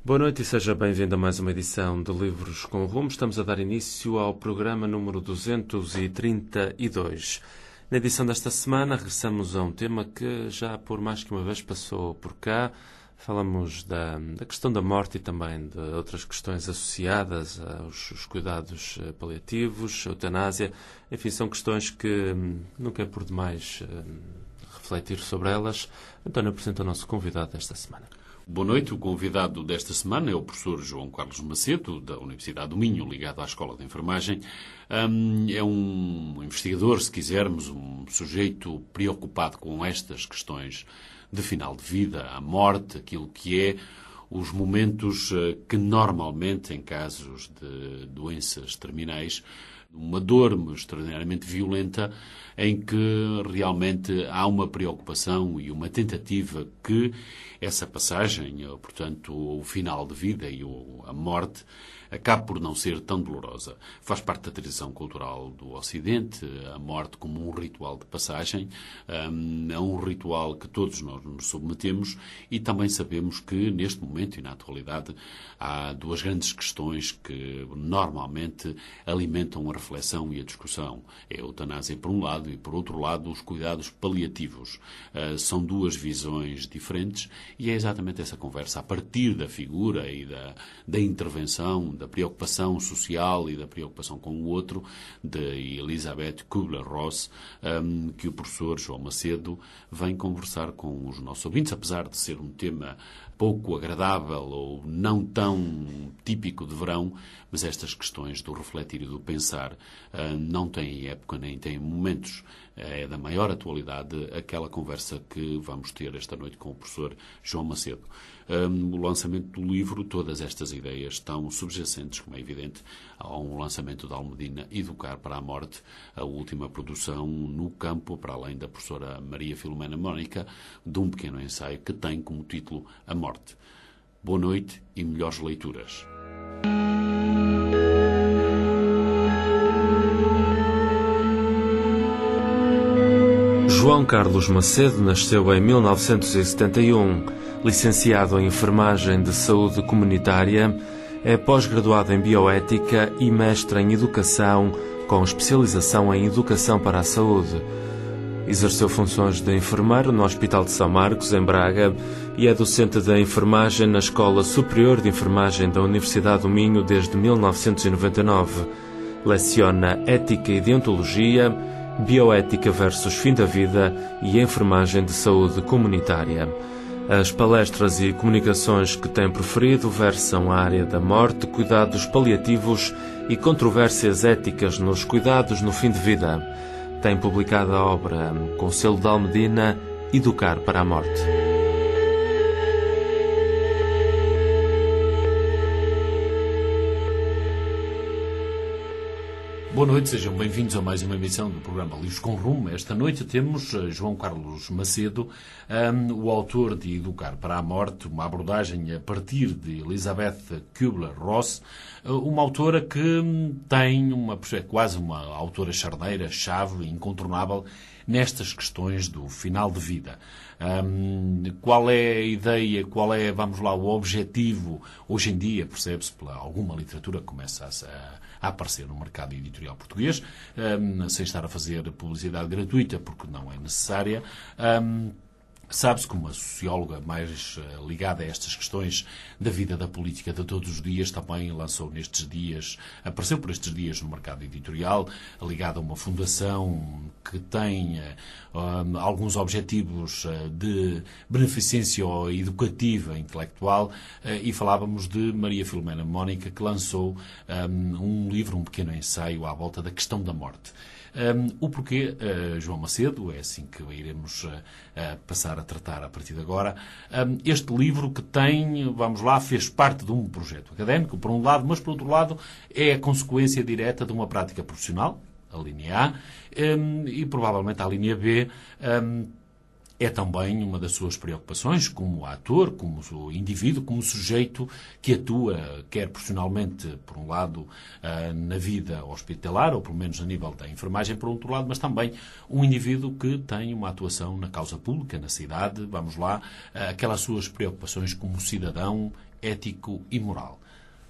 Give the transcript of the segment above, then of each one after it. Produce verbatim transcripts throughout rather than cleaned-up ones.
Boa noite e seja bem-vindo a mais uma edição de Livros com Rumo. Estamos a dar início ao programa número duzentos e trinta e dois. Na edição desta semana regressamos a um tema que já por mais que uma vez passou por cá. Falamos da, da questão da morte e também de outras questões associadas aos, aos cuidados paliativos, a eutanásia. Enfim, são questões que nunca é por demais refletir sobre elas. António apresenta o nosso convidado desta semana. Boa noite. O convidado desta semana é o professor João Carlos Macedo, da Universidade do Minho, ligado à Escola de Enfermagem. É um investigador, se quisermos, um sujeito preocupado com estas questões de final de vida, a morte, aquilo que é os momentos que normalmente, em casos de doenças terminais, uma dor extraordinariamente violenta, em que realmente há uma preocupação e uma tentativa que essa passagem, portanto, o final de vida e a morte, acabe por não ser tão dolorosa. Faz parte da tradição cultural do Ocidente, a morte como um ritual de passagem, é um ritual que todos nós nos submetemos e também sabemos que, neste momento e na atualidade, há duas grandes questões que normalmente alimentam a reflexão e a discussão. É a eutanásia por um lado e, por outro lado, os cuidados paliativos. São duas visões diferentes e é exatamente essa conversa, a partir da figura e da, da intervenção, da preocupação social e da preocupação com o outro, de Elizabeth Kubler-Ross, um, que o professor João Macedo vem conversar com os nossos ouvintes, apesar de ser um tema pouco agradável ou não tão típico de verão, mas estas questões do refletir e do pensar uh, não têm época nem têm momentos. É da maior atualidade aquela conversa que vamos ter esta noite com o professor João Macedo. Um, o lançamento do livro, todas estas ideias estão subjacentes, como é evidente, a um lançamento da Almedina Educar para a Morte, a última produção no campo, para além da professora Maria Filomena Mónica, de um pequeno ensaio que tem como título A Morte. Boa noite e melhores leituras. João Carlos Macedo nasceu em mil novecentos e setenta e um. Licenciado em Enfermagem de Saúde Comunitária, é pós-graduado em Bioética e mestre em Educação, com especialização em Educação para a Saúde. Exerceu funções de enfermeiro no Hospital de São Marcos, em Braga, e é docente de enfermagem na Escola Superior de Enfermagem da Universidade do Minho desde mil novecentos e noventa e nove. Leciona Ética e Deontologia, Bioética versus Fim da Vida e Enfermagem de Saúde Comunitária. As palestras e comunicações que tem proferido versam a área da morte, cuidados paliativos e controvérsias éticas nos cuidados no fim de vida. Tem publicado a obra com selo da Almedina Educar para a Morte. Boa noite, sejam bem-vindos a mais uma emissão do programa Livros com Rumo. Esta noite temos João Carlos Macedo, um, o autor de Educar para a Morte, uma abordagem a partir de Elizabeth Kubler-Ross, uma autora que tem uma, é quase uma autora charneira, chave, incontornável, nestas questões do final de vida. Um, qual é a ideia, qual é, vamos lá, o objetivo, hoje em dia, percebe-se pela alguma literatura que começa a, a aparecer no mercado editorial português, um, sem estar a fazer publicidade gratuita, porque não é necessária. Um, Sabe-se que uma socióloga mais uh, ligada a estas questões da vida da política de todos os dias também lançou nestes dias, apareceu por estes dias no mercado editorial, ligada a uma fundação que tem uh, um, alguns objetivos uh, de beneficência educativa, intelectual, uh, e falávamos de Maria Filomena Mónica, que lançou um, um livro, um pequeno ensaio à volta da questão da morte. Um, o porquê, uh, João Macedo, é assim que iremos uh, uh, passar a tratar a partir de agora. Um, este livro que tem, vamos lá, fez parte de um projeto académico, por um lado, mas por outro lado é a consequência direta de uma prática profissional, a linha A, um, e provavelmente a linha B, um, é também uma das suas preocupações como ator, como indivíduo, como sujeito que atua, quer profissionalmente, por um lado, na vida hospitalar, ou pelo menos a nível da enfermagem, por outro lado, mas também um indivíduo que tem uma atuação na causa pública, na cidade, vamos lá, aquelas suas preocupações como cidadão, ético e moral.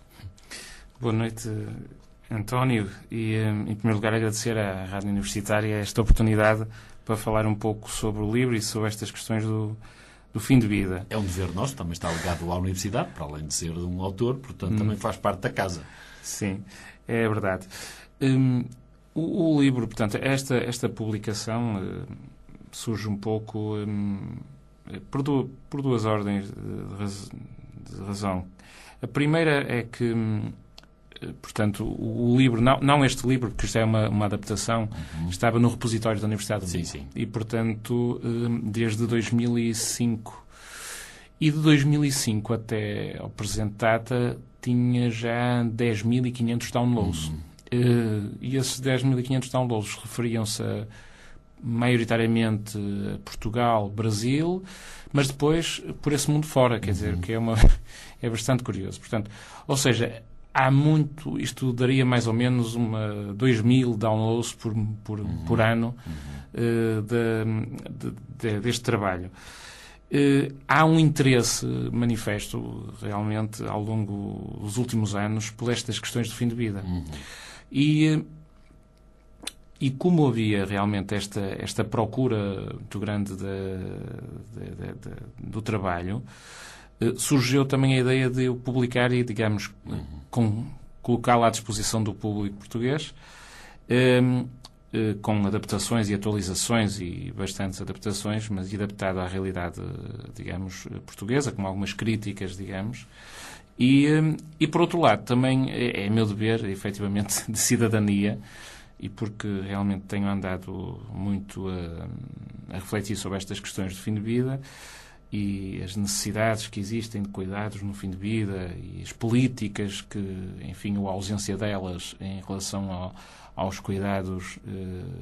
Boa noite, António, e em primeiro lugar agradecer à Rádio Universitária esta oportunidade para falar um pouco sobre o livro e sobre estas questões do, do fim de vida. É um dever nosso, também está ligado à Universidade, para além de ser um autor, portanto hum. também faz parte da casa. Sim, é verdade. Um, o, o livro, portanto, esta, esta publicação uh, surge um pouco um, por, du, por duas ordens de, raz, de razão. A primeira é que um, portanto, o livro, não, não este livro, porque isto é uma, uma adaptação, uhum. estava no repositório da Universidade de Minho. Sim, sim. E, portanto, desde dois mil e cinco. E de dois mil e cinco até ao presente data, tinha já dez mil e quinhentos downloads. Uhum. E esses dez mil e quinhentos downloads referiam-se a, maioritariamente a Portugal, Brasil, mas depois por esse mundo fora, quer uhum. dizer, que é, uma, é bastante curioso. Portanto, ou seja, há muito, isto daria mais ou menos uma dois mil downloads por, por, uhum. por ano uhum. uh, de, de, de, deste trabalho. Uh, há um interesse manifesto, realmente, ao longo dos últimos anos, por estas questões do fim de vida. Uhum. E, e como havia realmente esta, esta procura muito grande de, de, de, de, do trabalho, surgiu também a ideia de eu publicar e, digamos, uhum. com, colocá-la à disposição do público português, um, uh, com adaptações e atualizações e bastantes adaptações, mas adaptado à realidade, digamos, portuguesa, com algumas críticas, digamos. E, um, e por outro lado, também é, é meu dever, efetivamente, de cidadania, e porque realmente tenho andado muito a, a refletir sobre estas questões do fim de vida, e as necessidades que existem de cuidados no fim de vida e as políticas que, enfim, ou a ausência delas em relação ao, aos cuidados uh,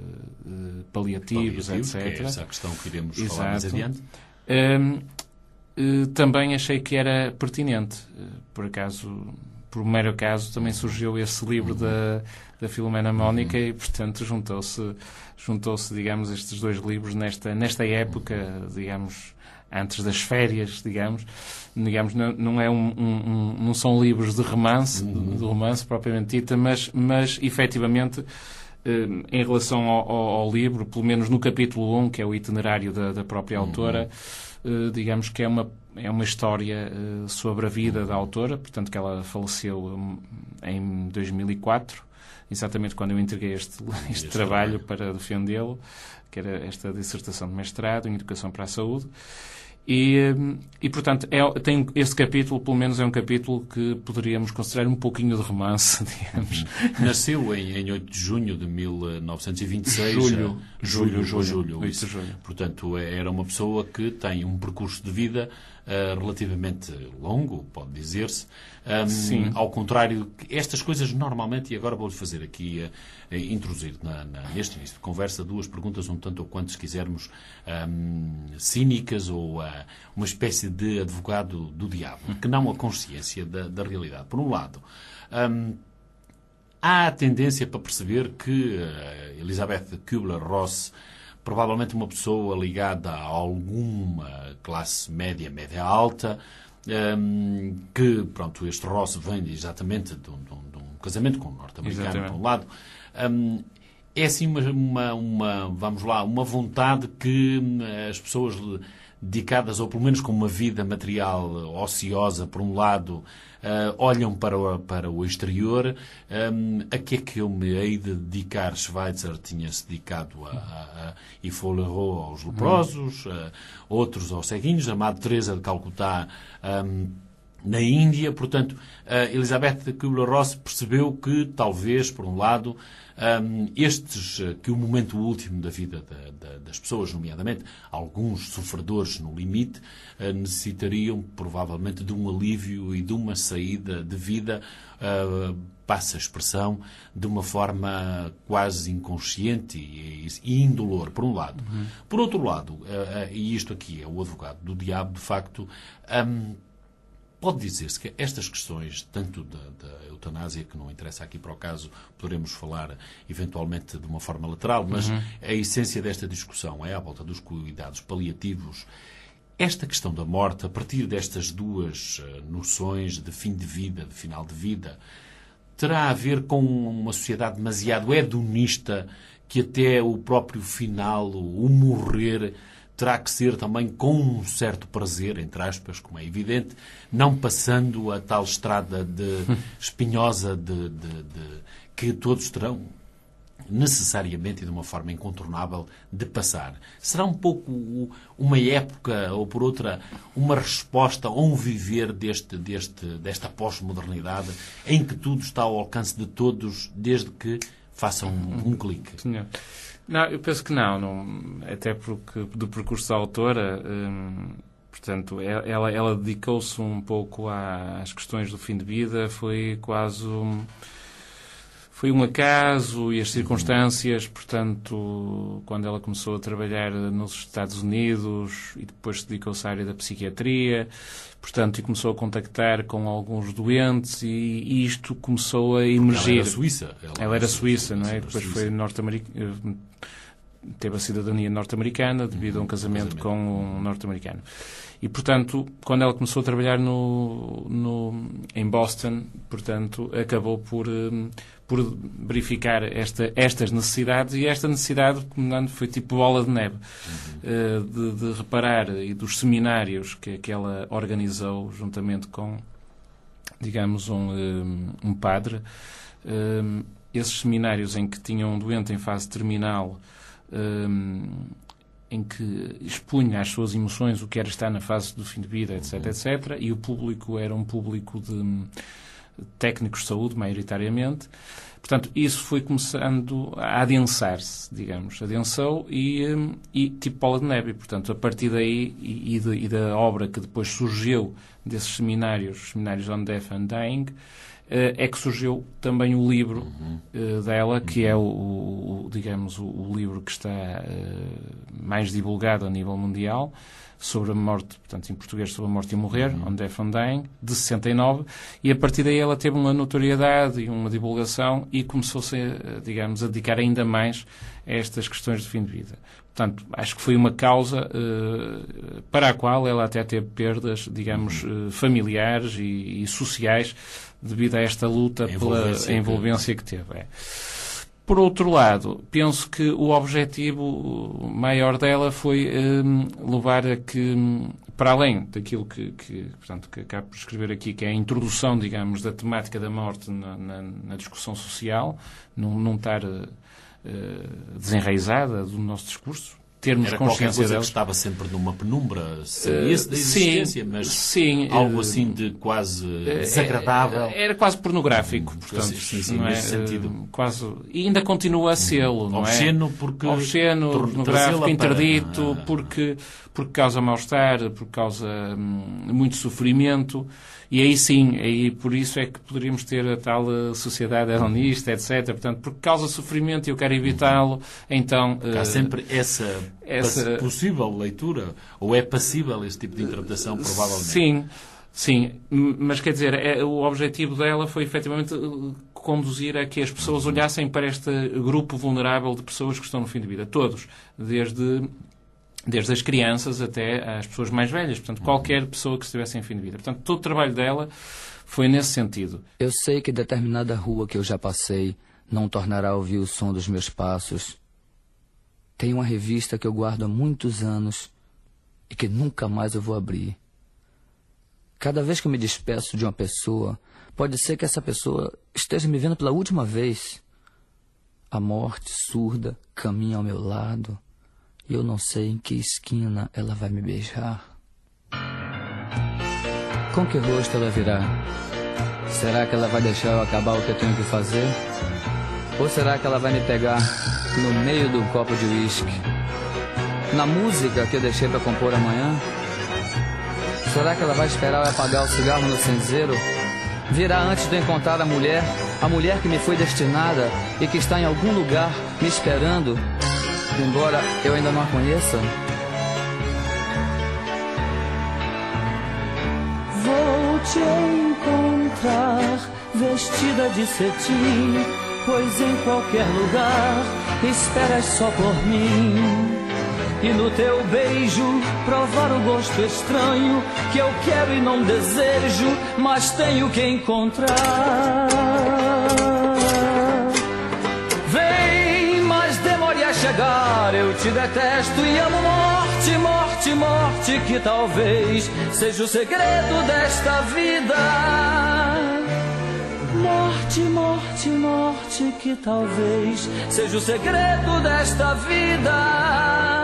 uh, paliativos, Paliativos, etcétera. Que é essa a questão que iremos Exato. falar mais adiante. Um, uh, também achei que era pertinente. Uh, por acaso, por mero acaso, também surgiu esse livro uhum. da, da Filomena Mónica uhum. e, portanto, juntou-se, juntou-se, digamos, estes dois livros nesta, nesta época, uhum. digamos, antes das férias, digamos, digamos não, não, é um, um, um, não são livros de romance, uhum. de romance propriamente dita, mas, mas efetivamente, eh, em relação ao, ao, ao livro, pelo menos no capítulo um, que é o itinerário da, da própria uhum. autora, eh, digamos que é uma, é uma história eh, sobre a vida da autora, portanto que ela faleceu um, em dois mil e quatro, exatamente quando eu entreguei este, este, este trabalho, trabalho para defendê-lo, que era esta dissertação de mestrado em Educação para a Saúde. E, e portanto, é, tem, este capítulo, pelo menos, é um capítulo que poderíamos considerar um pouquinho de romance, digamos. Nasceu em, em oito de junho de mil novecentos e vinte e seis. Julho. Julho, julho. julho, oito de julho. Portanto, era uma pessoa que tem um percurso de vida uh, relativamente longo, pode dizer-se. Um, Sim. Ao contrário, estas coisas normalmente, e agora vou-lhe fazer aqui, uh, introduzir na, na, neste início de conversa, duas perguntas, um tanto ou quanto, se quisermos, um, cínicas ou uh, uma espécie de advogado do diabo, que não a consciência da, da realidade. Por um lado, um, há a tendência para perceber que uh, Elizabeth Kübler-Ross, provavelmente uma pessoa ligada a alguma classe média, média alta, um, que, pronto, este Ross vem exatamente de um, de um, de um casamento com um norte-americano, por um lado, um, é assim uma, uma, uma, vamos lá, uma vontade que as pessoas dedicadas, ou pelo menos com uma vida material ociosa, por um lado, uh, olham para o, para o exterior. Um, a que é que eu me hei de dedicar? Schweitzer tinha-se dedicado a, a, a Yves Leroux aos leprosos, uh, outros aos ceguinhos, a Madre Teresa de Calcutá um, na Índia. Portanto, Elizabeth Kubler-Ross percebeu que, talvez, por um lado, um, estes, que o momento último da vida da, da, das pessoas, nomeadamente alguns sofredores no limite, uh, necessitariam, provavelmente, de um alívio e de uma saída de vida, uh, passa a expressão, de uma forma quase inconsciente e, e indolor, por um lado. Uhum. Por outro lado, uh, uh, e isto aqui é o advogado do diabo, de facto, um, pode dizer-se que estas questões, tanto da, da eutanásia, que não interessa aqui para o caso, poderemos falar eventualmente de uma forma lateral, mas uhum. a essência desta discussão é à volta dos cuidados paliativos. Esta questão da morte, a partir destas duas noções de fim de vida, de final de vida, terá a ver com uma sociedade demasiado hedonista, que até o próprio final, o morrer, terá que ser também com um certo prazer, entre aspas, como é evidente, não passando a tal estrada de, espinhosa de, de, de, que todos terão necessariamente e de uma forma incontornável de passar. Será um pouco uma época, ou por outra, uma resposta ou um viver deste, deste, desta pós-modernidade em que tudo está ao alcance de todos, desde que façam um, um clique. Senhor. Não, eu penso que não, não, até porque do percurso da autora, hum, portanto, ela, ela dedicou-se um pouco às questões do fim de vida, foi quase um, foi um acaso e as circunstâncias, portanto, quando ela começou a trabalhar nos Estados Unidos e depois se dedicou-se à área da psiquiatria, portanto, e começou a contactar com alguns doentes e, e isto começou a emergir. Ela era suíça. Ela, ela era suíça, não é? Depois foi norte-americana, teve a cidadania norte-americana devido a um casamento, casamento. com um norte-americano. E, portanto, quando ela começou a trabalhar no, no, em Boston, portanto, acabou por, por verificar esta, estas necessidades, e esta necessidade, como foi tipo bola de neve, uhum. de, de reparar, e dos seminários que, que ela organizou juntamente com, digamos, um, um padre. Esses seminários em que tinham um doente em fase terminal, em que expunha as suas emoções, o que era estar na fase do fim de vida, etc, etcétera, e o público era um público de técnicos de saúde, maioritariamente. Portanto, isso foi começando a adensar-se, digamos. Adensou e, e tipo bola de neve. Portanto, a partir daí e, e, de, e da obra que depois surgiu desses seminários, os seminários On Death and Dying, é que surgiu também o livro uhum. dela, que é, o, o digamos, o, o livro que está uh, mais divulgado a nível mundial, sobre a morte, portanto, em português, sobre a morte e o morrer, uhum. On Death and Dying, de sessenta e nove, e a partir daí ela teve uma notoriedade e uma divulgação e começou-se, digamos, a dedicar ainda mais a estas questões de fim de vida. Portanto, acho que foi uma causa uh, para a qual ela até teve perdas, digamos, uh, familiares e, e sociais, devido a esta luta a pela envolvência, envolvência que teve. É. Por outro lado, penso que o objetivo maior dela foi um, levar a que, para além daquilo que, que, portanto, que acabo por escrever aqui, que é a introdução, digamos, da temática da morte na, na, na discussão social, não, não estar uh, desenraizada do nosso discurso, termos Era consciência qualquer coisa delas. que estava sempre numa penumbra, sabia-se da existência, sim, mas sim, algo assim de quase desagradável. Era quase pornográfico, hum, portanto, sim, sim, não é? nesse sentido. Quase, e ainda continua a sê-lo, não é? Obsceno porque... Obsceno, pornográfico, interdito, para... porque, porque causa mal-estar, porque causa hum, muito sofrimento. E aí sim, aí por isso é que poderíamos ter a tal sociedade hedonista, etcétera. Portanto, porque causa sofrimento e eu quero evitá-lo, então... Há uh, sempre essa, essa possível leitura, ou é passível esse tipo de interpretação, provavelmente. Sim, sim. Mas quer dizer, é, o objetivo dela foi efetivamente conduzir a que as pessoas olhassem para este grupo vulnerável de pessoas que estão no fim de vida. Todos. Desde... desde as crianças até às pessoas mais velhas. Portanto, qualquer pessoa que estivesse em fim de vida. Portanto, todo o trabalho dela foi nesse sentido. Eu sei que determinada rua que eu já passei não tornará a ouvir o som dos meus passos. Tem uma revista que eu guardo há muitos anos e que nunca mais eu vou abrir. Cada vez que eu me despeço de uma pessoa, pode ser que essa pessoa esteja me vendo pela última vez. A morte surda caminha ao meu lado. E eu não sei em que esquina ela vai me beijar. com que rosto ela virá? Será que ela vai deixar eu acabar o que eu tenho que fazer? Ou será que ela vai me pegar no meio do copo de uísque? Na música que eu deixei para compor amanhã? Será que ela vai esperar eu apagar o cigarro no cinzeiro? Virá antes de eu encontrar a mulher, a mulher que me foi destinada e que está em algum lugar me esperando, embora eu ainda não a conheça? Vou te encontrar vestida de cetim, pois em qualquer lugar esperas só por mim. E no teu beijo provar o gosto estranho que eu quero e não desejo, mas tenho que encontrar. Vem, mas demore a chegar, eu te detesto e amo morte, morte, morte, que talvez seja o segredo desta vida. Morte, morte, morte, que talvez seja o segredo desta vida.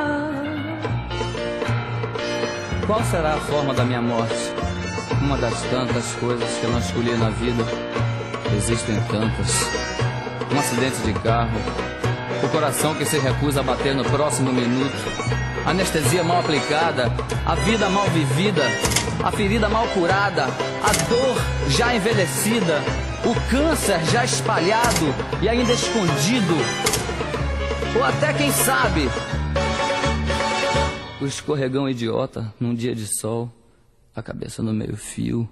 Qual será a forma da minha morte? Uma das tantas coisas que eu não escolhi na vida. Existem tantas. Um acidente de carro, o coração que se recusa a bater no próximo minuto, anestesia mal aplicada, a vida mal vivida, a ferida mal curada, a dor já envelhecida, o câncer já espalhado e ainda escondido, ou até, quem sabe, o escorregão idiota num dia de sol, a cabeça no meio-fio.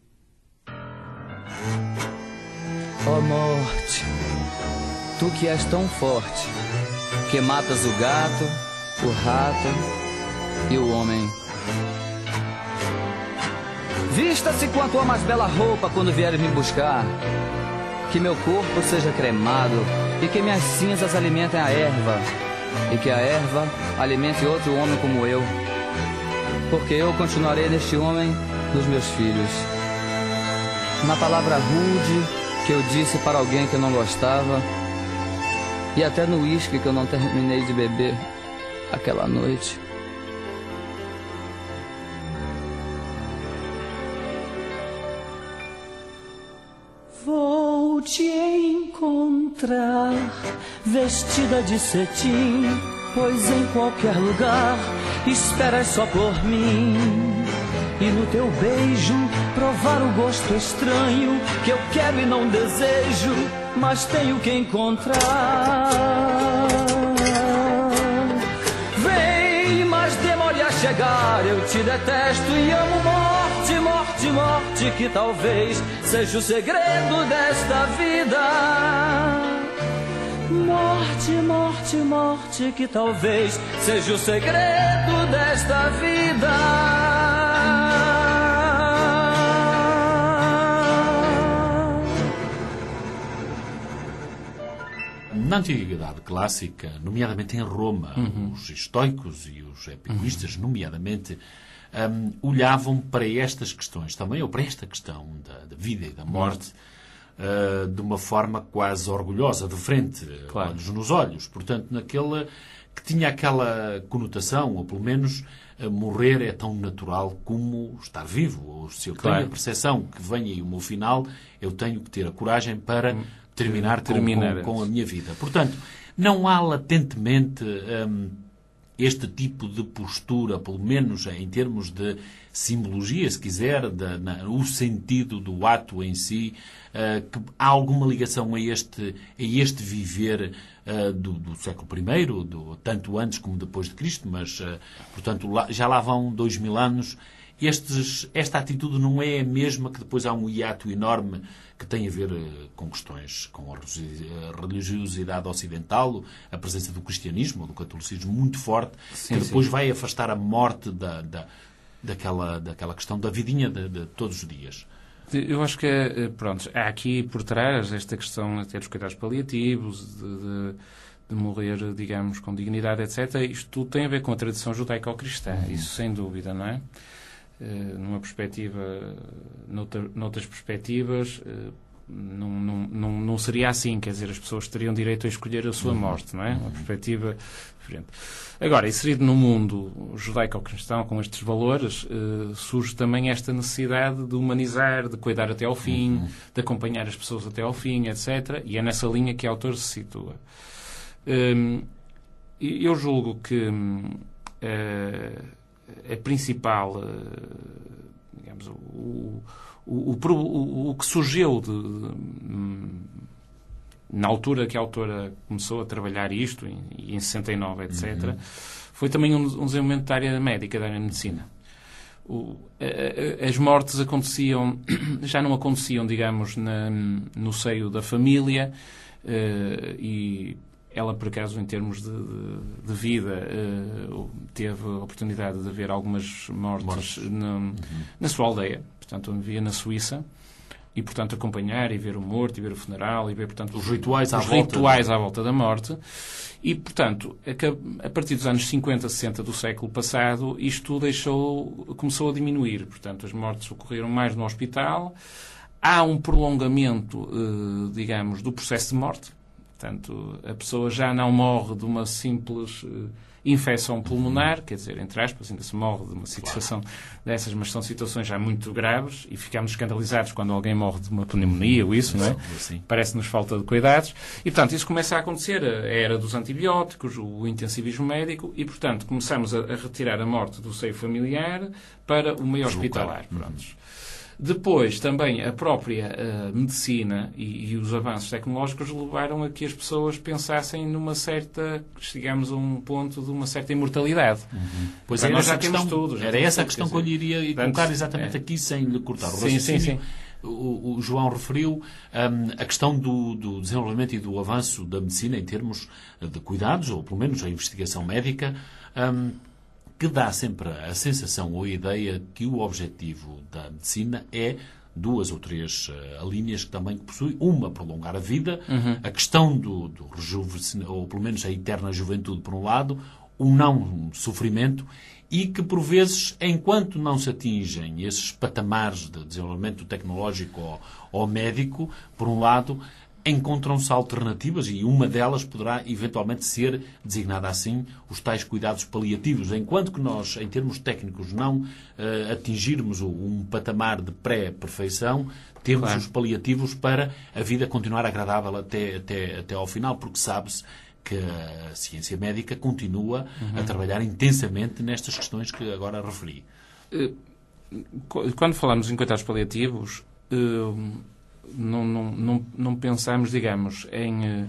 Ó morte, tu que és tão forte, que matas o gato, o rato e o homem. Vista-se com a tua mais bela roupa quando vieres me buscar. Que meu corpo seja cremado e que minhas cinzas alimentem a erva, e que a erva alimente outro homem como eu, porque eu continuarei neste homem dos meus filhos. Na palavra rude que eu disse para alguém que eu não gostava, e até no uísque que eu não terminei de beber aquela noite. Vou te encontrar vestida de cetim, pois em qualquer lugar esperas só por mim. E no teu beijo provar o gosto estranho que eu quero e não desejo, mas tenho que encontrar. Vem, mas demore a chegar, eu te detesto e amo morte, morte, morte, que talvez seja o segredo desta vida. Morte, morte, morte, que talvez seja o segredo desta vida. Na Antiguidade Clássica, nomeadamente em Roma, uhum. os estoicos e os epicuristas, uhum. nomeadamente, um, olhavam para estas questões também, ou para esta questão da, da vida e da morte, uhum. uh, de uma forma quase orgulhosa, de frente, claro. olhos nos olhos. Portanto, naquela que tinha aquela conotação, ou pelo menos uh, morrer é tão natural como estar vivo. Ou se eu claro. tenho a percepção que vem aí o meu final, eu tenho que ter a coragem para... Uhum. terminar, com, com, com a minha vida. Portanto, não há latentemente hum, este tipo de postura, pelo menos em termos de simbologia, se quiser, de, na, o sentido do ato em si, uh, que há alguma ligação a este, a este viver uh, do, do século primeiro, do, tanto antes como depois de Cristo, mas, uh, portanto, lá, já lá vão dois mil anos. Estes, esta atitude não é a mesma que depois há um hiato enorme que tem a ver com questões com a religiosidade ocidental, a presença do cristianismo, do catolicismo muito forte, sim, que depois sim. vai afastar a morte da, da, daquela, daquela questão da vidinha de, de todos os dias. Eu acho que, pronto, há aqui por trás esta questão até dos cuidados paliativos, de, de, de morrer, digamos, com dignidade, etcétera. Isto tudo tem a ver com a tradição judaico-cristã, uhum. isso sem dúvida, não é? Uh, numa perspectiva, noutra, noutras perspectivas, uh, não, não, não, não seria assim, quer dizer, as pessoas teriam direito a escolher a sua morte, não é? Uma perspectiva diferente. Agora, inserido no mundo judaico-cristão com estes valores, eh, surge também esta necessidade de humanizar, de cuidar até ao fim, uhum. de acompanhar as pessoas até ao fim, etcétera. E é nessa linha que o autor se situa. Um, eu julgo que uh, a principal, uh, digamos, o, o, o, o, o que surgiu de, de, na altura que a autora começou a trabalhar isto, em, em sessenta e nove, etcétera, uhum. foi também um, um desenvolvimento da área médica, da área de medicina. O, a, a, as mortes aconteciam, já não aconteciam, digamos, na, no seio da família, uh, e ela, por acaso, em termos de, de, de vida, uh, teve a oportunidade de ver algumas mortes, mortes. Na, uhum. na sua aldeia, portanto, onde vivia na Suíça, e, portanto, acompanhar e ver o morto, e ver o funeral, e ver, portanto, os, os rituais, à, os volta rituais da... à volta da morte. E, portanto, a partir dos anos cinquenta, sessenta do século passado, isto deixou, começou a diminuir. Portanto, as mortes ocorreram mais no hospital. Há um prolongamento, eh, digamos, do processo de morte. Portanto, a pessoa já não morre de uma simples uh, infecção pulmonar, quer dizer, entre aspas, ainda se morre de uma situação dessas, mas são situações já muito graves e ficamos escandalizados quando alguém morre de uma pneumonia ou isso, não é? Parece-nos falta de cuidados. E, portanto, isso começa a acontecer, a era dos antibióticos, o intensivismo médico, e, portanto, começamos a, a retirar a morte do seio familiar para o meio hospitalar. Prontos. Depois, também, a própria uh, medicina e, e os avanços tecnológicos levaram a que as pessoas pensassem numa certa, chegamos a um ponto de uma certa imortalidade. Uhum. Pois era essa, questão, tudo, era essa a questão que eu lhe iria colocar exatamente é. aqui, sem lhe cortar o raciocínio. Sim, sim, sim. O, o João referiu um, a questão do, do desenvolvimento e do avanço da medicina em termos de cuidados, ou pelo menos a investigação médica, um, que dá sempre a sensação ou a ideia que o objetivo da medicina é duas ou três uh, linhas que também possui. Uma, prolongar a vida, uhum. a questão do, do rejuvenescimento, ou pelo menos a eterna juventude, por um lado, o não sofrimento, e que, por vezes, enquanto não se atingem esses patamares de desenvolvimento tecnológico ou, ou médico, por um lado, encontram-se alternativas, e uma delas poderá eventualmente ser designada assim, os tais cuidados paliativos. Enquanto que nós, em termos técnicos, não uh, atingirmos um patamar de pré-perfeição, temos claro. os paliativos para a vida continuar agradável até, até, até ao final, porque sabe-se que a ciência médica continua uhum. a trabalhar intensamente nestas questões que agora referi. Quando falamos em cuidados paliativos, uh... Não, não, não, não pensamos, digamos, em,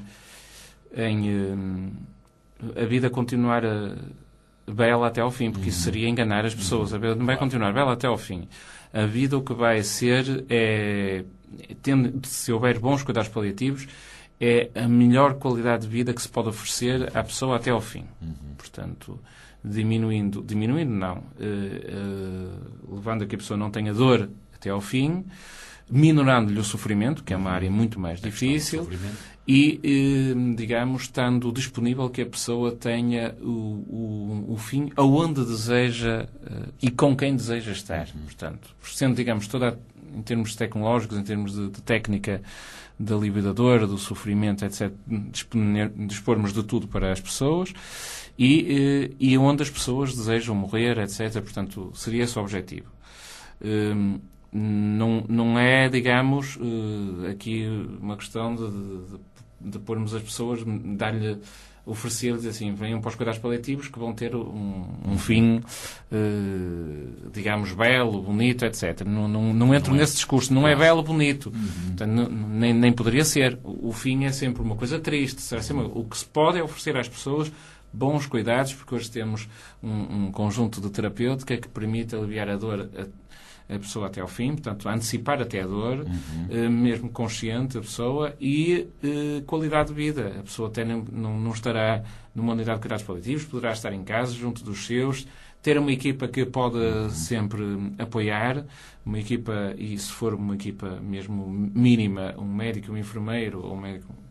em a vida continuar a, bela até ao fim, porque uhum. isso seria enganar as pessoas. A vida não vai continuar bela até ao fim. A vida o que vai ser é, tendo, se houver bons cuidados paliativos, é a melhor qualidade de vida que se pode oferecer à pessoa até ao fim. Uhum. Portanto, diminuindo, diminuindo não, uh, uh, levando a que a pessoa não tenha dor até ao fim, minorando-lhe o sofrimento, que é uma área muito mais difícil, e, eh, digamos, estando disponível que a pessoa tenha o, o, o fim aonde deseja eh, e com quem deseja estar. Uhum. Portanto, sendo, digamos, toda, em termos tecnológicos, em termos de, de técnica da alívio da dor, do sofrimento, etcétera, disponer, dispormos de tudo para as pessoas e, eh, e onde as pessoas desejam morrer, etcétera. Portanto, seria esse o objetivo. Eh, Não, não é, digamos, aqui uma questão de, de, de pormos as pessoas, dar-lhe, oferecer-lhes assim, venham para os cuidados paliativos que vão ter um, um fim, digamos, belo, bonito, etcétera. Não, não, não entro não nesse é. discurso. Não claro. é belo, bonito. Uhum. Portanto, não, nem, nem poderia ser. O, o fim é sempre uma coisa triste. Será sempre, o que se pode é oferecer às pessoas bons cuidados, porque hoje temos um, um conjunto de terapêutica que permite aliviar a dor a, a pessoa até ao fim, portanto, antecipar até a dor, uhum. eh, mesmo consciente a pessoa, e eh, qualidade de vida. A pessoa até não, não, não estará numa unidade de cuidados paliativos, poderá estar em casa, junto dos seus, ter uma equipa que pode uhum. sempre apoiar, uma equipa, e se for uma equipa mesmo mínima, um médico, um enfermeiro, ou um médico,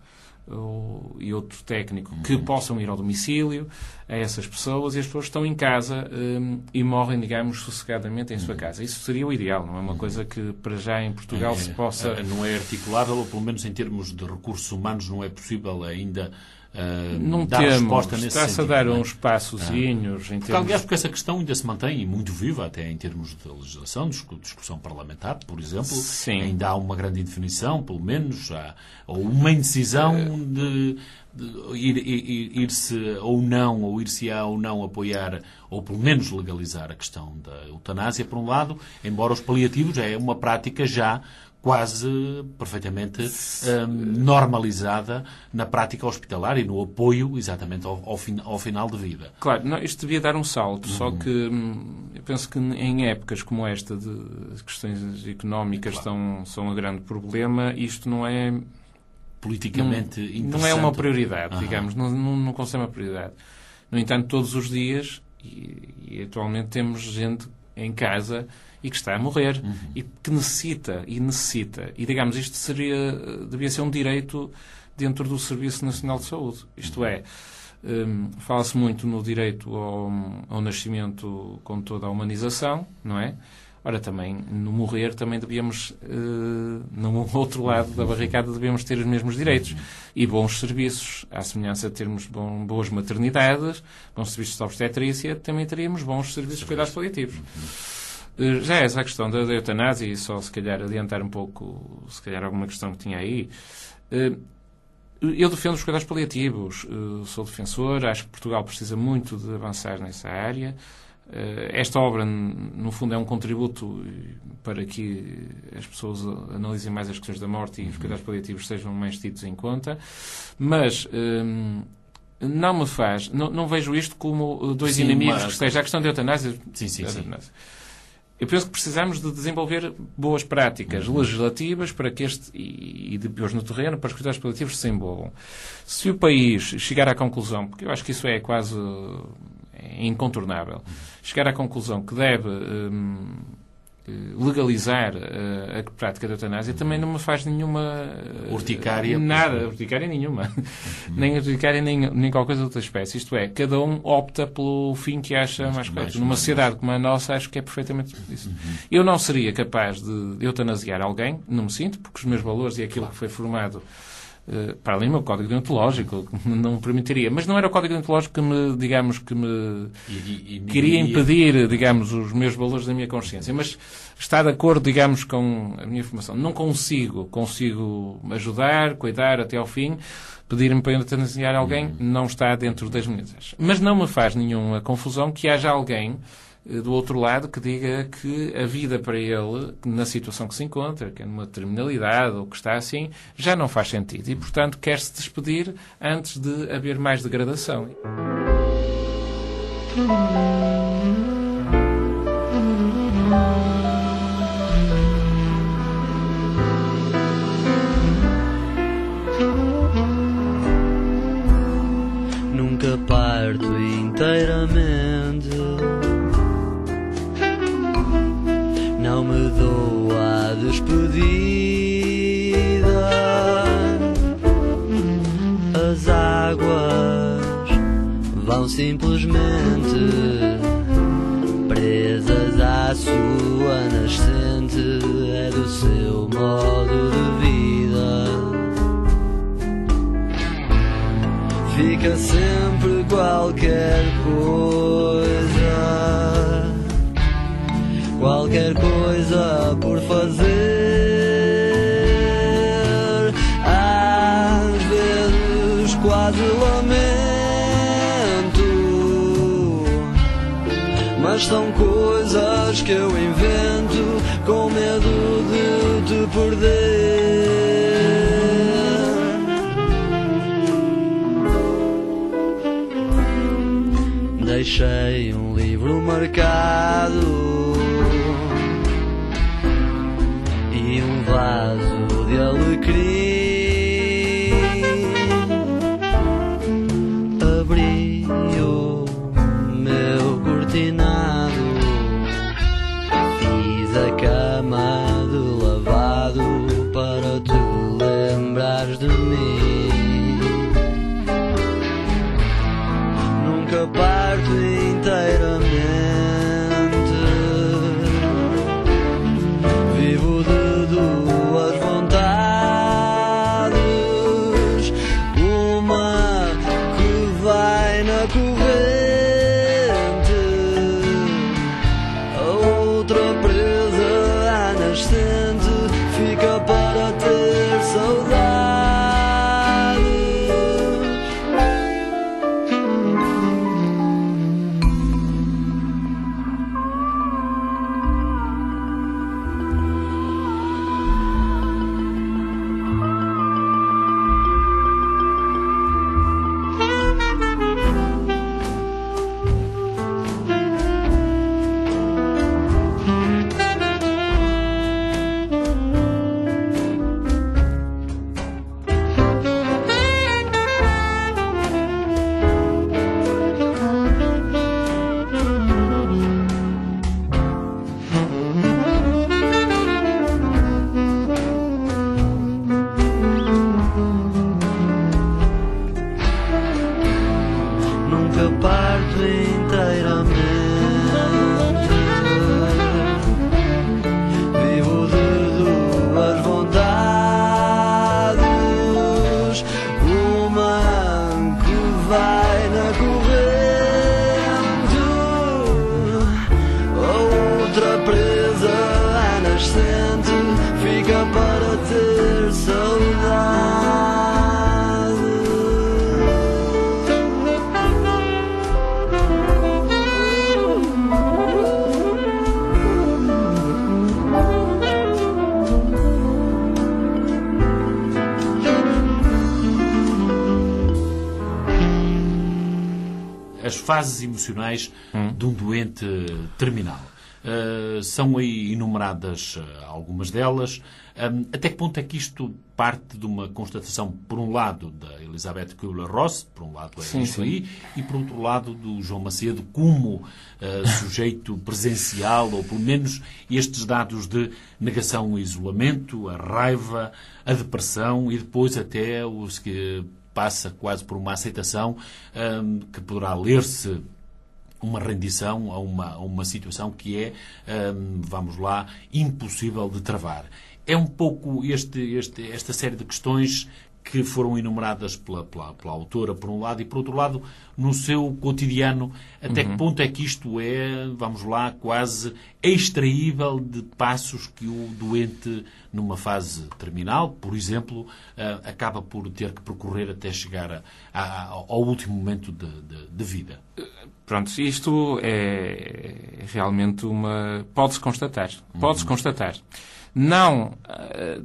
ou, e outro técnico que possam ir ao domicílio a essas pessoas, e as pessoas estão em casa um, e morrem, digamos, sossegadamente em sua casa. Isso seria o ideal, não é uma coisa que para já em Portugal é, se possa... Não é articulável, ou pelo menos em termos de recursos humanos não é possível ainda uh, não dar temos, resposta nesse está-se sentido. a dar não é? uns passozinhos Ah. em Porque, termos... aliás, porque essa questão ainda se mantém e muito viva, até em termos de legislação, de discussão parlamentar, por exemplo. Sim. Ainda há uma grande indefinição, pelo menos, há, ou uma indecisão de, de ir, ir, ir-se ou não, ou ir-se-á ou não apoiar, ou pelo menos legalizar a questão da eutanásia, por um lado, embora os paliativos é uma prática já quase perfeitamente um, normalizada na prática hospitalar e no apoio exatamente ao, ao, fin, ao final de vida. Claro, não, isto devia dar um salto, uhum. só que hum, eu penso que em épocas como esta de questões económicas claro. estão, são um grande problema, isto não é... politicamente não, interessante. Não é uma prioridade, uhum. digamos, não, não, não consegue uma prioridade. No entanto, todos os dias, e, e atualmente temos gente em casa e que está a morrer uhum. e que necessita, e necessita. E, digamos, isto seria, devia ser um direito dentro do Serviço Nacional de Saúde. Isto é, um, fala-se muito no direito ao, ao nascimento com toda a humanização, não é? Ora, também, no morrer, também devíamos, uh, no outro lado da barricada, devíamos ter os mesmos direitos. E bons serviços, à semelhança de termos bom, boas maternidades, bons serviços de obstetrícia, também teríamos bons serviços de cuidados paliativos. Uh, já é essa a questão da, da eutanásia, e só se calhar adiantar um pouco, se calhar alguma questão que tinha aí. Uh, eu defendo os cuidados paliativos, uh, sou defensor, acho que Portugal precisa muito de avançar nessa área. Esta obra, no fundo, é um contributo para que as pessoas analisem mais as questões da morte e os cuidados paliativos sejam mais tidos em conta, mas hum, não me faz, não, não vejo isto como dois sim, inimigos, mas... que seja a questão da eutanásia. Sim, sim, sim. Eu penso que precisamos de desenvolver boas práticas uhum. legislativas para que este, e, e depois no terreno, para os cuidados paliativos se desenvolvam. Se o país chegar à conclusão, porque eu acho que isso é quase... é incontornável, chegar à conclusão que deve um, legalizar uh, a prática da eutanásia também não me faz nenhuma... Uh, urticária? Nada, urticária nenhuma. Uhum. Nem urticária, nem, nem qualquer coisa de outra espécie. Isto é, cada um opta pelo fim que acha mais, mais correto. Numa sociedade como a nossa, acho que é perfeitamente isso. Uhum. Eu não seria capaz de eutanasiar alguém, não me sinto, porque os meus valores e aquilo claro. que foi formado Uh, para além do meu código deontológico, não me permitiria. Mas não era o código deontológico que me, digamos, que me e, e, e, queria impedir, digamos, os meus valores da minha consciência. Mas está de acordo, digamos, com a minha formação. Não consigo, consigo ajudar, cuidar até ao fim. Pedir-me para eutanasiar alguém não está dentro das minhas. Mas não me faz nenhuma confusão que haja alguém do outro lado que diga que a vida para ele, na situação que se encontra, que é numa terminalidade ou que está assim, já não faz sentido. E, portanto, quer-se despedir antes de haver mais degradação. Nunca parto inteiramente, não me dou a despedida. As águas vão simplesmente presas à sua nascente. É do seu modo de vida. Fica sempre qualquer coisa, qualquer coisa por fazer. Às vezes quase lamento, mas são coisas que eu invento com medo de te perder. Deixei um livro marcado e um vaso de alecrim. Abri o meu cortinado, fiz a cama de lavado para te lembrares de mim. nascente fica para ter saudades. As fases emocionais hum. de um doente terminal. Uh, são aí enumeradas uh, algumas delas. Um, até que ponto é que isto parte de uma constatação, por um lado, da Elizabeth Kübler-Ross, por um lado é sim, isto sim. aí, e por outro lado do João Macedo, como uh, sujeito presencial, ou pelo menos estes dados de negação e isolamento, a raiva, a depressão e depois até os que passa quase por uma aceitação um, que poderá ler-se uma rendição a uma, a uma situação que é, um, vamos lá, impossível de travar. É um pouco este, este, esta série de questões que foram enumeradas pela, pela, pela autora, por um lado, e, por outro lado, no seu cotidiano, até uhum. que ponto é que isto é, vamos lá, quase extraível de passos que o doente, numa fase terminal, por exemplo, uh, acaba por ter que percorrer até chegar a, a, ao último momento de, de, de vida. Pronto, isto é realmente uma... Pode-se constatar. Pode-se uhum. constatar. Não... Uh,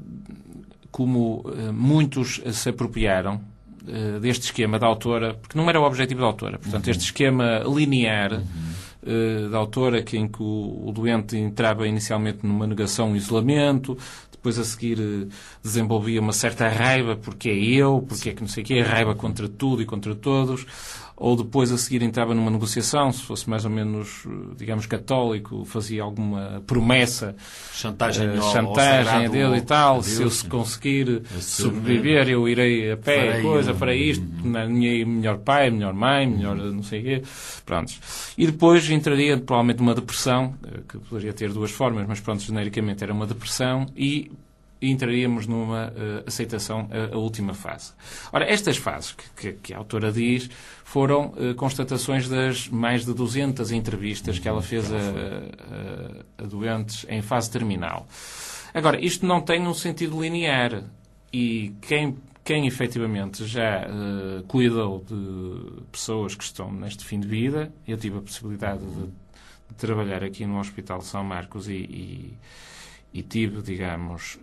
como uh, muitos se apropriaram uh, deste esquema da autora, porque não era o objetivo da autora. Portanto, uhum. este esquema linear uhum. uh, da autora, que, em que o, o doente entrava inicialmente numa negação e isolamento, depois a seguir uh, desenvolvia uma certa raiva, porque é eu, porque é que não sei o quê, raiva contra tudo e contra todos, ou depois a seguir entrava numa negociação, se fosse mais ou menos, digamos, católico, fazia alguma promessa, chantagem, uh, ao, chantagem ao a Deus e tal, Deus, se eu se conseguir sobreviver, eu irei a pé, farei coisa, para isto, na minha melhor pai, melhor mãe, melhor não sei o quê, pronto. E depois entraria provavelmente numa depressão, que poderia ter duas formas, mas pronto, genericamente era uma depressão, e e entraríamos numa uh, aceitação, a, a última fase. Ora, estas fases que, que, que a autora diz foram uh, constatações das mais de duzentas entrevistas que ela fez a, a, a doentes em fase terminal. Agora, isto não tem um sentido linear e quem, quem efetivamente já uh, cuidou de pessoas que estão neste fim de vida, eu tive a possibilidade de, de trabalhar aqui no Hospital de São Marcos e... e E tive, digamos,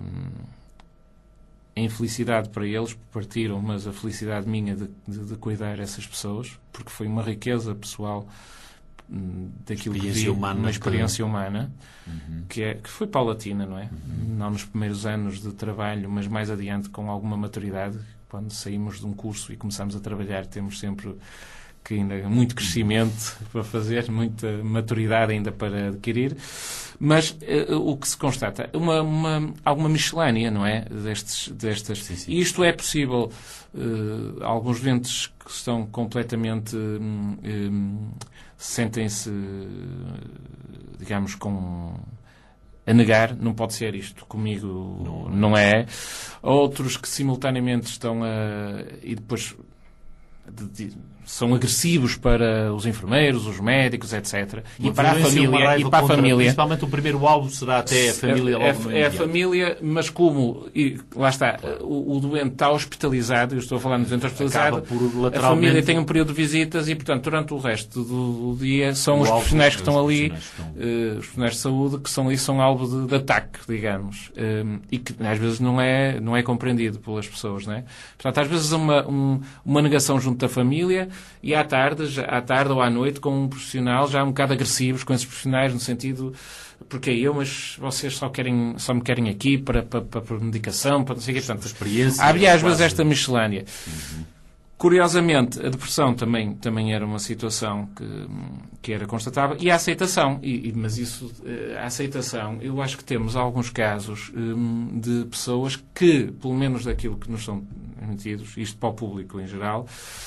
a infelicidade para eles, partiram, mas a felicidade minha de, de, de cuidar essas pessoas, porque foi uma riqueza pessoal daquilo que vi, uma experiência humana, uhum. que, é, que foi paulatina, não é? Uhum. Não nos primeiros anos de trabalho, mas mais adiante com alguma maturidade. Quando saímos de um curso e começamos a trabalhar, temos sempre... que ainda muito crescimento para fazer, muita maturidade ainda para adquirir, mas uh, o que se constata, uma, uma, alguma miscelânea, não é, destes, destas. Sim, sim. E isto é possível. Uh, alguns doentes que estão completamente, um, um, sentem-se, digamos, com... a negar, não pode ser isto, comigo não, não é. Outros que simultaneamente estão a... e depois... de, de, são agressivos para os enfermeiros, os médicos, etcétera. Uma e para a família, e para a contra, família. Principalmente o primeiro alvo será até a família logo é, no é a família, mas como, e, lá está, o, o doente está hospitalizado, eu estou a falar do doente hospitalizado, por, a família tem um período de visitas e, portanto, durante o resto do, do dia são o os alvo, profissionais que estão ali, estão... Uh, os profissionais de saúde que são ali, são alvo de, de ataque, digamos, um, e que às vezes não é, não é compreendido pelas pessoas, não é? Portanto, às vezes uma, um, uma negação junto da família e à tarde, à tarde ou à noite, com um profissional já um bocado agressivos com esses profissionais, no sentido, porque eu, mas vocês só, querem, só me querem aqui para, para, para, para medicação, para não sei o quê. Portanto, experiência, havia às vezes esta miscelânea. Uhum. Curiosamente, a depressão também, também era uma situação que, que era constatável. E a aceitação. E, e, mas isso, a aceitação, eu acho que temos alguns casos um, de pessoas que, pelo menos daquilo que nos são emitidos, isto para o público em geral,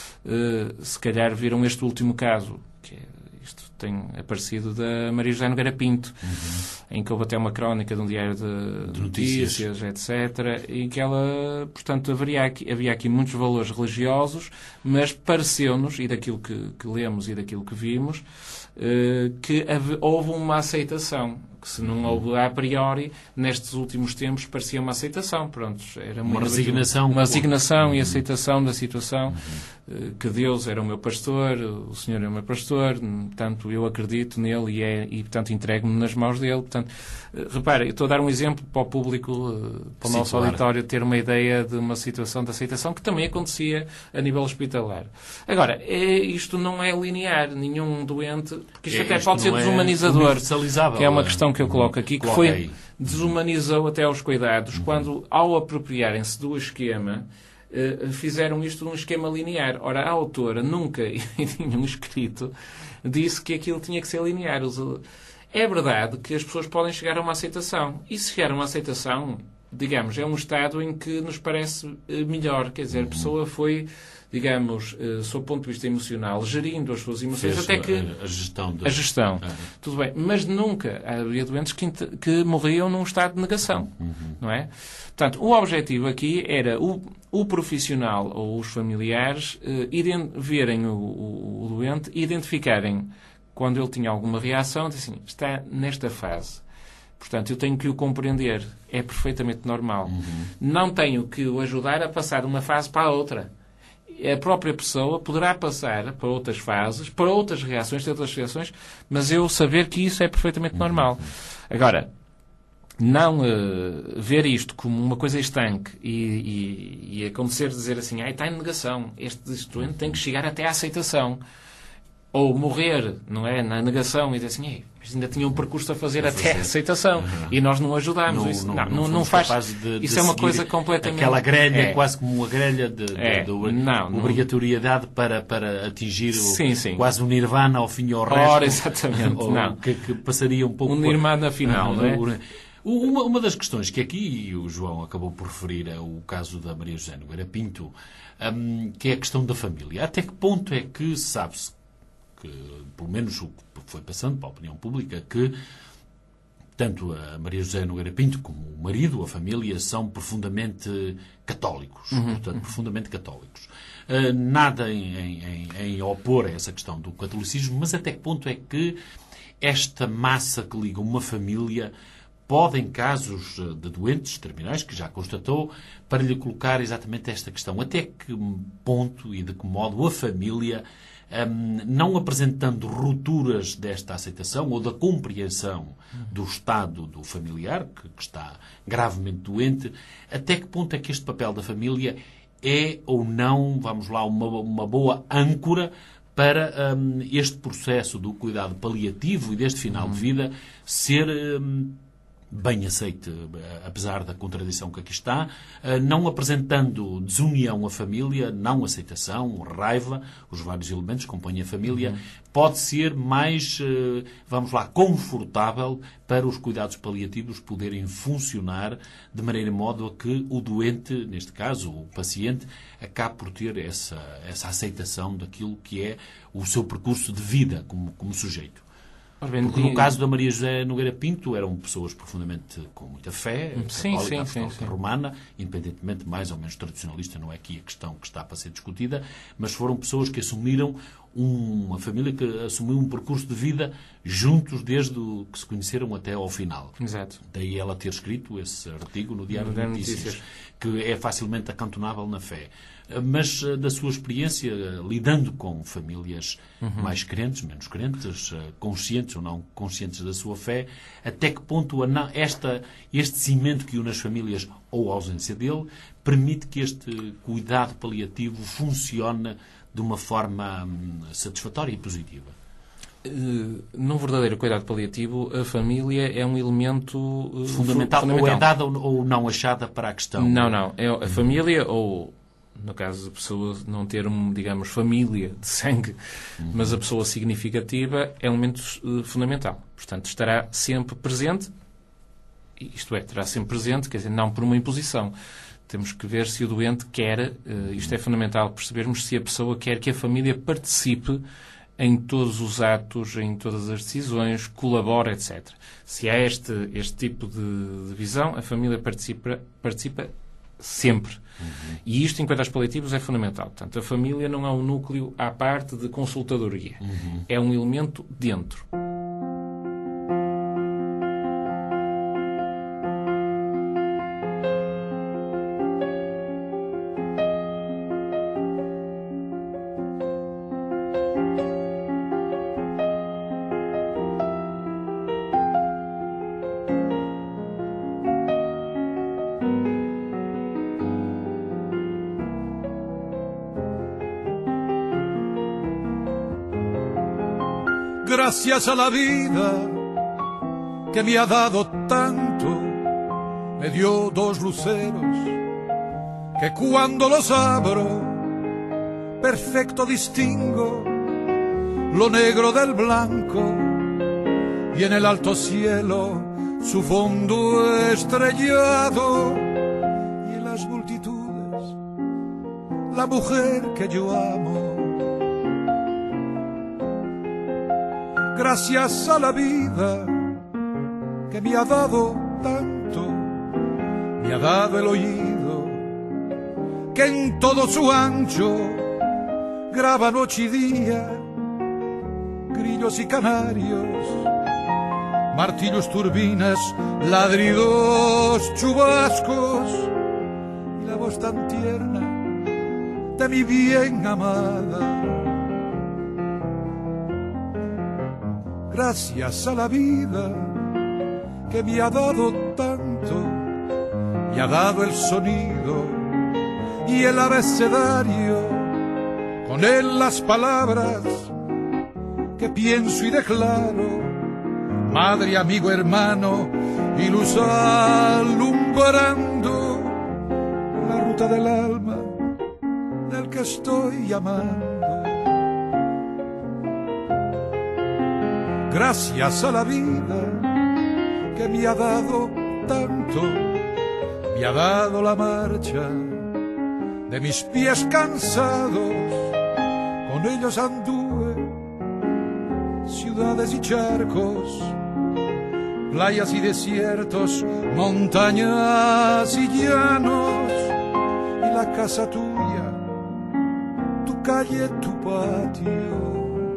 uh, se calhar viram este último caso, que é, isto tem aparecido da Maria José Nogueira Pinto, uhum. em que houve até uma crónica de um diário de, de notícias, etcétera, em que ela, portanto, haveria aqui, havia aqui muitos valores religiosos, mas pareceu-nos, e daquilo que, que lemos e daquilo que vimos, uh, que houve uma aceitação. Que se não houve a priori, nestes últimos tempos parecia uma aceitação. Pronto, era uma resignação. Uma resignação uhum. e aceitação da situação. Uhum. Que Deus era o meu pastor, o Senhor é o meu pastor, portanto, eu acredito nele e, é, e portanto, entrego-me nas mãos dele. Portanto, repara, eu estou a dar um exemplo para o público, para o Sim, nosso claro. auditório, ter uma ideia de uma situação de aceitação que também acontecia a nível hospitalar. Agora, é, isto não é linear, nenhum doente, porque isto é, até isto pode ser desumanizador, é que é uma questão que eu coloco aqui, que foi, aí. desumanizou até aos cuidados, uhum. quando, ao apropriarem-se do esquema, uh, fizeram isto num esquema linear. Ora, a autora nunca, e tinha um escrito, disse que aquilo tinha que ser linear. É verdade que as pessoas podem chegar a uma aceitação. E se chegar a uma aceitação, digamos, é um estado em que nos parece uh, melhor. Quer dizer, a pessoa foi... digamos, uh, sob o ponto de vista emocional, gerindo as suas emoções, Fez até que... A, a gestão. De... A gestão. Ah. Tudo bem. Mas nunca havia doentes que, que morriam num estado de negação. Uhum. Não é? Portanto, o objetivo aqui era o, o profissional ou os familiares uh, verem o, o, o doente e identificarem, quando ele tinha alguma reação, assim, está nesta fase. Portanto, eu tenho que o compreender. É perfeitamente normal. Uhum. Não tenho que o ajudar a passar de uma fase para a outra. A própria pessoa poderá passar para outras fases, para outras reações, ter outras reações, mas eu saber que isso é perfeitamente normal. Agora, não uh, ver isto como uma coisa estanque e, e, e acontecer dizer assim, ah, está em negação, este doente tem que chegar até à aceitação. Ou morrer, não é, na negação e dizer assim, ei, mas ainda tinha um percurso a fazer a até fazer. a aceitação. Uhum. E nós não ajudámos. Não, isso não, não, não, não, não faz. De, isso de é uma coisa completamente... Aquela grelha, é. quase como uma grelha de, de, é. de, de não, obrigatoriedade não... para, para atingir sim, o, sim. quase o nirvana ao fim e ao resto. Ora, exatamente. Ou, não. Que, que passaria um pouco... Um nirvana por... final, ah, não é? Uma, uma das questões que aqui o João acabou por referir é o caso da Maria José Nogueira Pinto, um, que é a questão da família. Até que ponto é que sabe-se que, pelo menos o que foi passando para a opinião pública, que tanto a Maria José Nogueira Pinto como o marido, a família, são profundamente católicos. Uhum. Portanto, profundamente católicos. Uh, nada em, em, em opor a essa questão do catolicismo, mas até que ponto é que esta massa que liga uma família pode, em casos de doentes terminais, que já constatou, para lhe colocar exatamente esta questão. Até que ponto e de que modo a família, um, não apresentando rupturas desta aceitação ou da compreensão do estado do familiar, que, que está gravemente doente, até que ponto é que este papel da família é ou não, vamos lá, uma, uma boa âncora para um, este processo do cuidado paliativo e deste final de vida ser... Um, bem aceite, apesar da contradição que aqui está, não apresentando desunião à família, não aceitação, raiva, os vários elementos que compõem a família, uhum. pode ser mais, vamos lá, confortável para os cuidados paliativos poderem funcionar de maneira modo a que o doente, neste caso o paciente, acabe por ter essa, essa aceitação daquilo que é o seu percurso de vida como, como sujeito. Porque no caso da Maria José Nogueira Pinto eram pessoas profundamente com muita fé, sim, católica, sim, sim, sim. romana, independentemente mais ou menos tradicionalista, não é aqui a questão que está para ser discutida, mas foram pessoas que assumiram uma família que assumiu um percurso de vida juntos desde o que se conheceram até ao final. Exato. Daí ela ter escrito esse artigo no Diário No de Diário de Notícias, Notícias, que é facilmente acantonável na fé. Mas da sua experiência, lidando com famílias uhum. mais crentes, menos crentes, conscientes ou não conscientes da sua fé, até que ponto esta, este cimento que une as famílias, ou a ausência dele, permite que este cuidado paliativo funcione de uma forma satisfatória e positiva? No verdadeiro cuidado paliativo, a família é um elemento fundamental, fundamental. Ou é dada ou não achada para a questão? Não, não. É a família, ou no caso da pessoa não ter, um, digamos, família de sangue, uhum. mas a pessoa significativa, é um elemento uh, fundamental. Portanto, estará sempre presente, isto é, estará sempre presente, quer dizer, não por uma imposição. Temos que ver se o doente quer, uh, isto é fundamental, percebermos se a pessoa quer que a família participe em todos os atos, em todas as decisões, colabora, etcétera. Se há este, este tipo de, de visão, a família participa, participa sempre. Uhum. E isto, em cuidados paliativos, é fundamental. Portanto, a família não é um núcleo à parte de consultadoria. Uhum. É um elemento dentro. Gracias a la vida que me ha dado tanto, me dio dos luceros que cuando los abro perfecto distingo lo negro del blanco y en el alto cielo su fondo estrellado y en las multitudes la mujer que yo amo. Gracias a la vida que me ha dado tanto, me ha dado el oído que en todo su ancho graba noche y día, grillos y canarios, martillos, turbinas, ladridos, chubascos y la voz tan tierna de mi bien amada. Gracias a la vida que me ha dado tanto, me ha dado el sonido y el abecedario, con él las palabras que pienso y declaro, madre, amigo, hermano y luz alumbrando la ruta del alma del que estoy llamando. Gracias a la vida que me ha dado tanto, me ha dado la marcha de mis pies cansados, con ellos anduve ciudades y charcos, playas y desiertos, montañas y llanos, y la casa tuya, tu calle, tu patio.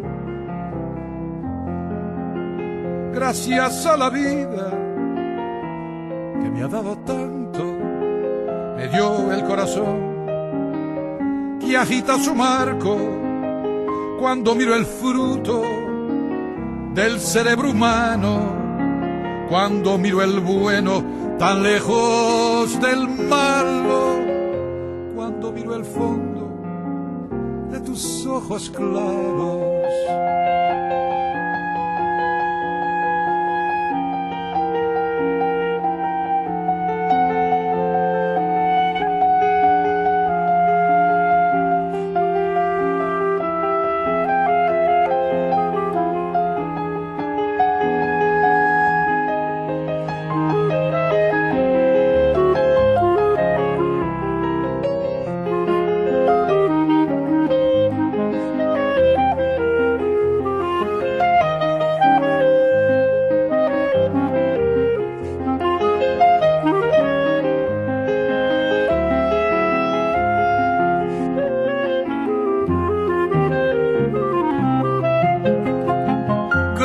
Gracias a la vida que me ha dado tanto, me dio el corazón que agita su marco cuando miro el fruto del cerebro humano, cuando miro el bueno tan lejos del malo, cuando miro el fondo de tus ojos claros.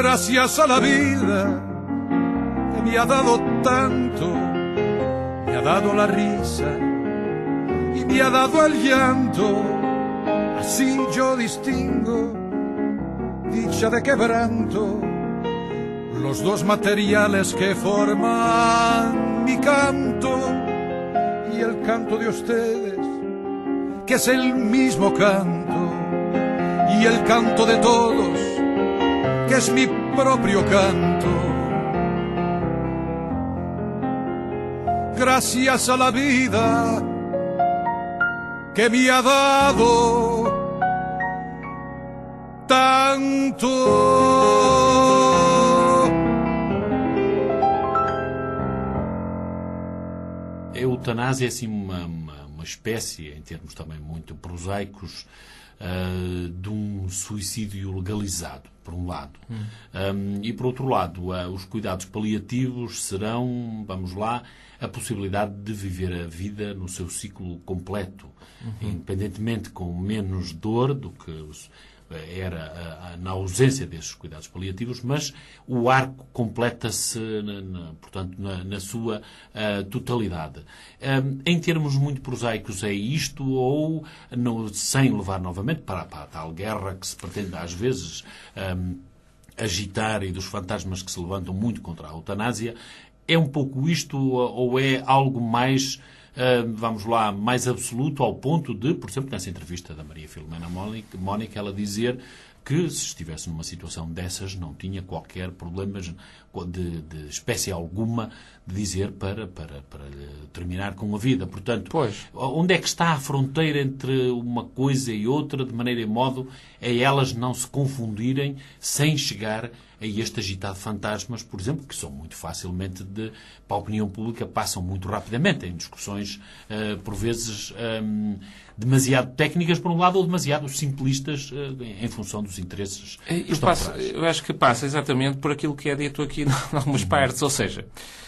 Gracias a la vida que me ha dado tanto, me ha dado la risa y me ha dado el llanto. Así yo distingo dicha de quebranto, los dos materiales que forman mi canto y el canto de ustedes, que es el mismo canto, y el canto de todos, que es mi propio canto. Gracias a la vida que me ha dado tanto. A eutanásia é assim uma, uma, uma espécie, em termos também muito prosaicos, uh, de um suicídio legalizado, por um lado. Hum. Um, e, por outro lado, uh, os cuidados paliativos serão, vamos lá, a possibilidade de viver a vida no seu ciclo completo, uhum. independentemente com menos dor do que os, era a, a, na ausência desses cuidados paliativos, mas o arco completa-se, na, na, portanto, na, na sua uh, totalidade. Um, em termos muito prosaicos, é isto, ou, no, sem levar novamente para, para a tal guerra que se pretende, às vezes, um, agitar, e dos fantasmas que se levantam muito contra a eutanásia, é um pouco isto, ou é algo mais, uh, vamos lá, mais absoluto, ao ponto de, por exemplo, nessa entrevista da Maria Filomena Mónica, ela dizer que, se estivesse numa situação dessas, não tinha qualquer problema de, de espécie alguma de dizer para, para, para terminar com a vida. Portanto, pois. Onde é que está a fronteira entre uma coisa e outra, de maneira e modo a elas não se confundirem sem chegar a este agitado de fantasmas, por exemplo, que são muito facilmente, de, para a opinião pública, passam muito rapidamente em discussões, uh, por vezes, um, demasiado técnicas, por um lado, ou demasiado simplistas, uh, em função dos interesses que eu, estão passo, eu acho que passa exatamente por aquilo que é dito aqui em algumas partes, ou seja,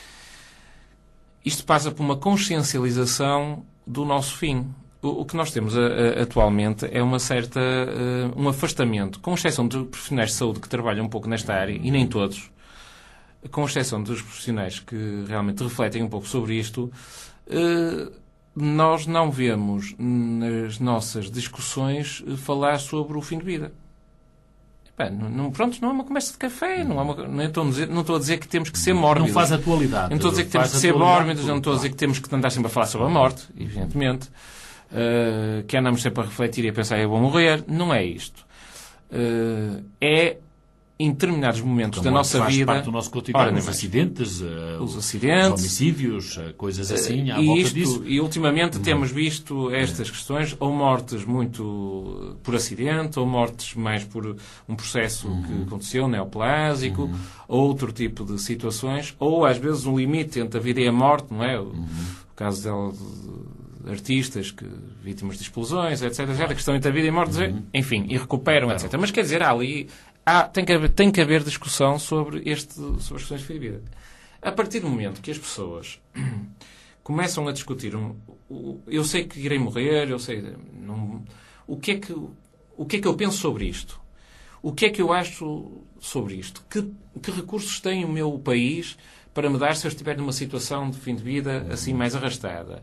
isto passa por uma consciencialização do nosso fim. O que nós temos a, a, atualmente é uma certa, uh, um afastamento, com exceção de profissionais de saúde que trabalham um pouco nesta área, e nem todos, com exceção dos profissionais que realmente refletem um pouco sobre isto, uh, nós não vemos nas nossas discussões falar sobre o fim de vida. Bem, não, pronto, não é uma conversa de café, não, é uma, não, estou a dizer, não estou a dizer que temos que ser mórbidos. Não faz atualidade. Não estou a dizer que temos que ser mórbidos, não estou a dizer que temos que andar sempre a falar sobre a morte, evidentemente. Uh, que andamos sempre a refletir e a pensar eu vou morrer. Não é isto. Uh, é em determinados momentos Como da nossa faz vida... parte do nosso cotidiano, ora, os acidentes, uh, os acidentes, os homicídios, uh, coisas assim, à e volta isto, disso. E ultimamente temos visto estas questões, ou mortes muito por acidente, ou mortes mais por um processo uhum. que aconteceu, neoplásico, uhum. outro tipo de situações, ou às vezes um limite entre a vida e a morte, não é? O, uhum. o caso dela... De, artistas, que, vítimas de explosões, etcétera, etcétera, que estão entre a vida e a morte, uhum. enfim, e recuperam, etcétera. Mas quer dizer, há ali, há, tem, que haver, tem que haver discussão sobre, este, sobre as questões de vida. A partir do momento que as pessoas começam a discutir, um, um, eu sei que irei morrer, eu sei, não, o, que é que, o que é que eu penso sobre isto? O que é que eu acho sobre isto? Que, que recursos tem o meu país para me dar se eu estiver numa situação de fim de vida assim mais arrastada?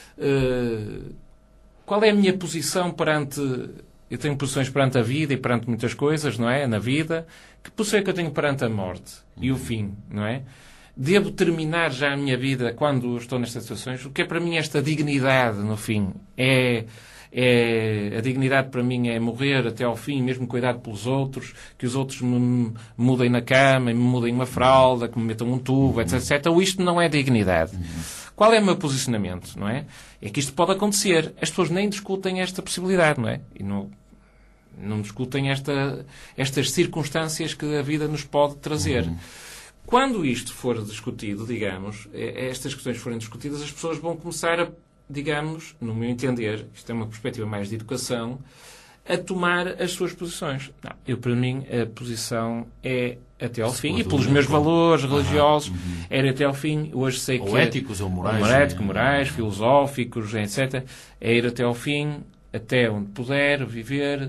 Uh, qual é a minha posição perante... Eu tenho posições perante a vida e perante muitas coisas, não é? Na vida. Que posição é que eu tenho perante a morte e o fim, não é? Devo terminar já a minha vida quando estou nestas situações? O que é para mim esta dignidade, no fim? É... É, a dignidade para mim é morrer até ao fim, mesmo cuidado pelos outros, que os outros me mudem na cama, me mudem uma fralda, que me metam um tubo, etcétera, etcétera. Ou isto não é dignidade. Qual é o meu posicionamento, não é? É que isto pode acontecer. As pessoas nem discutem esta possibilidade, não é? E não, não discutem esta, estas circunstâncias que a vida nos pode trazer. Uhum. Quando isto for discutido, digamos, estas questões forem discutidas, as pessoas vão começar a, digamos, no meu entender, isto é uma perspectiva mais de educação, a tomar as suas posições. Não, eu, para mim, a posição é até ao fim, e pelos meus valores religiosos, uhum. era até ao fim. Hoje sei que... Ou éticos ou morais. Ou éticos, morais, filosóficos, etcétera. É ir até ao fim, até onde puder, viver,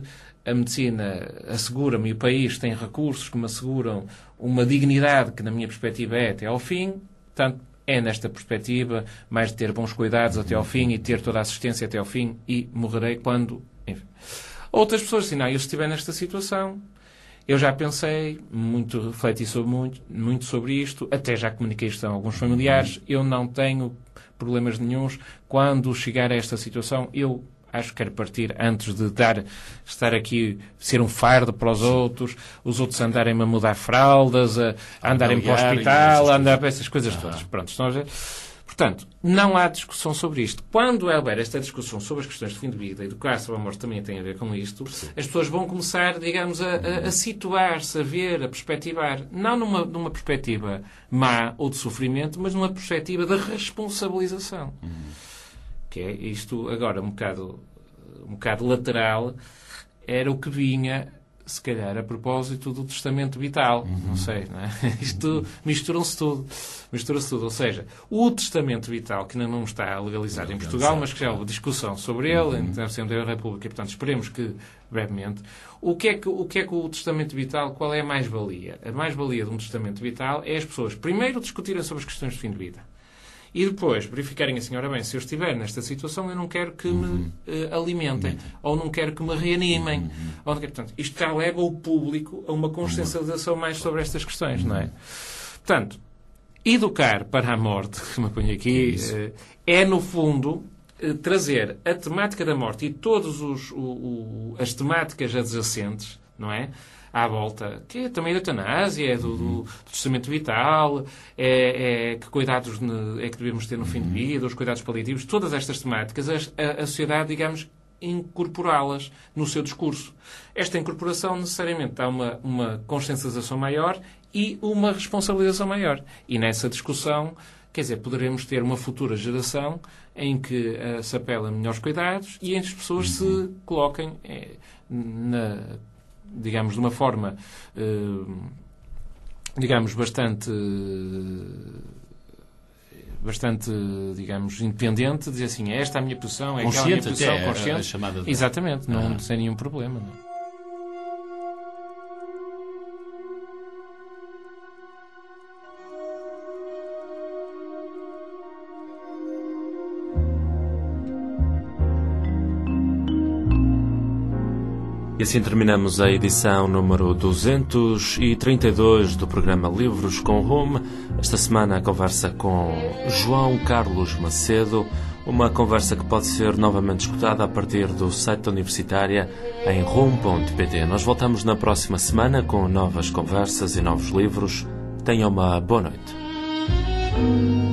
a medicina assegura-me e o país tem recursos que me asseguram uma dignidade que, na minha perspectiva, é até ao fim. Portanto, é nesta perspectiva mais de ter bons cuidados até ao fim e ter toda a assistência até ao fim e morrerei quando... Enfim. Outras pessoas dizem, não, eu se estiver nesta situação, eu já pensei, muito refleti sobre muito, muito sobre isto, até já comuniquei isto a alguns familiares, eu não tenho problemas nenhuns. Quando chegar a esta situação, eu... acho que quero partir antes de dar, estar aqui, ser um fardo para os outros, os outros andarem a mudar fraldas, a, a andarem para o hospital, a andar para essas coisas ah. todas. Pronto, estão a ver? Portanto, não há discussão sobre isto. Quando houver esta discussão sobre as questões de fim de vida, educar sobre a morte também tem a ver com isto, sim, as pessoas vão começar, digamos, a, a, a situar-se, a ver, a perspectivar, não numa, numa perspectiva má ou de sofrimento, mas numa perspectiva de responsabilização. Hum. Que é isto, agora, um bocado, um bocado lateral, era o que vinha, se calhar, a propósito do testamento vital. Uhum. Não sei, não é? Isto misturam-se tudo. Mistura-se tudo. Ou seja, o testamento vital, que ainda não está legalizado em Portugal, mas que já houve discussão sobre ele, uhum, na Assembleia da República, e, portanto, esperemos que, brevemente. O que é que o, que é que o testamento vital, qual é a mais-valia? A mais-valia de um testamento vital é as pessoas, primeiro, discutirem sobre as questões de fim de vida. E depois verificarem assim, ora bem, se eu estiver nesta situação, eu não quero que uhum. me uh, alimentem, uhum. ou não quero que me reanimem. Uhum. Ou não quero... Portanto, isto já leva o público a uma consciencialização mais sobre estas questões, uhum. não é? Portanto, educar para a morte, que me ponho aqui, uh, é, no fundo, uh, trazer a temática da morte e todas as temáticas adjacentes, não é? À volta, que é também da eutanásia, é do, do, do testamento vital, é, é que cuidados ne, é que devemos ter no fim de vida, os cuidados paliativos, todas estas temáticas, a, a sociedade, digamos, incorporá-las no seu discurso. Esta incorporação necessariamente dá uma, uma consciencialização maior e uma responsabilização maior. E nessa discussão, quer dizer, poderemos ter uma futura geração em que uh, se apela a melhores cuidados e em que as pessoas se coloquem é, na... digamos, de uma forma, eh, digamos, bastante, bastante, digamos, independente, dizer assim, é esta a minha posição, é aquela a minha posição, até consciente. A chamada de... Exatamente, não, ah. sem nenhum problema. Não. E assim terminamos a edição número duzentos e trinta e dois do programa Livros com Rumo. Esta semana a conversa com João Carlos Macedo, uma conversa que pode ser novamente escutada a partir do site da Universitária em rumo ponto pt. Nós voltamos na próxima semana com novas conversas e novos livros. Tenham uma boa noite.